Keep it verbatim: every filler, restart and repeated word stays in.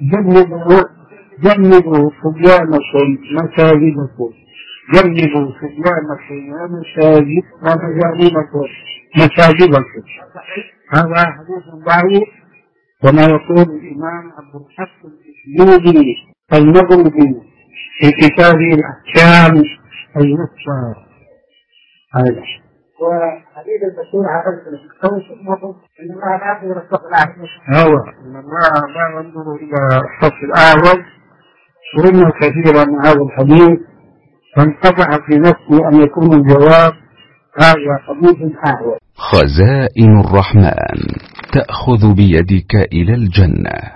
جنبوا جنبوا صبيانكم مساجدكم جنبوا صبيانكم ومساجد ومجانبكم مساجدكم. هذا حديث ضعيف، كما يقول الإمام عبد الحق الإسلامي المغربي في كتابه الأحكام المفصل. هذا وحديث المشهور عن الصوت إن الله لا ينظر الصف الأعوج. هو إن الله لا ينظر إلى الصف الأعوج، وإن كثيرا من هذا الحديث فانقطع في نفسي أن يكون الجواب هذا حديث أعوج. خزائن الرحمن تأخذ بيدك إلى الجنة.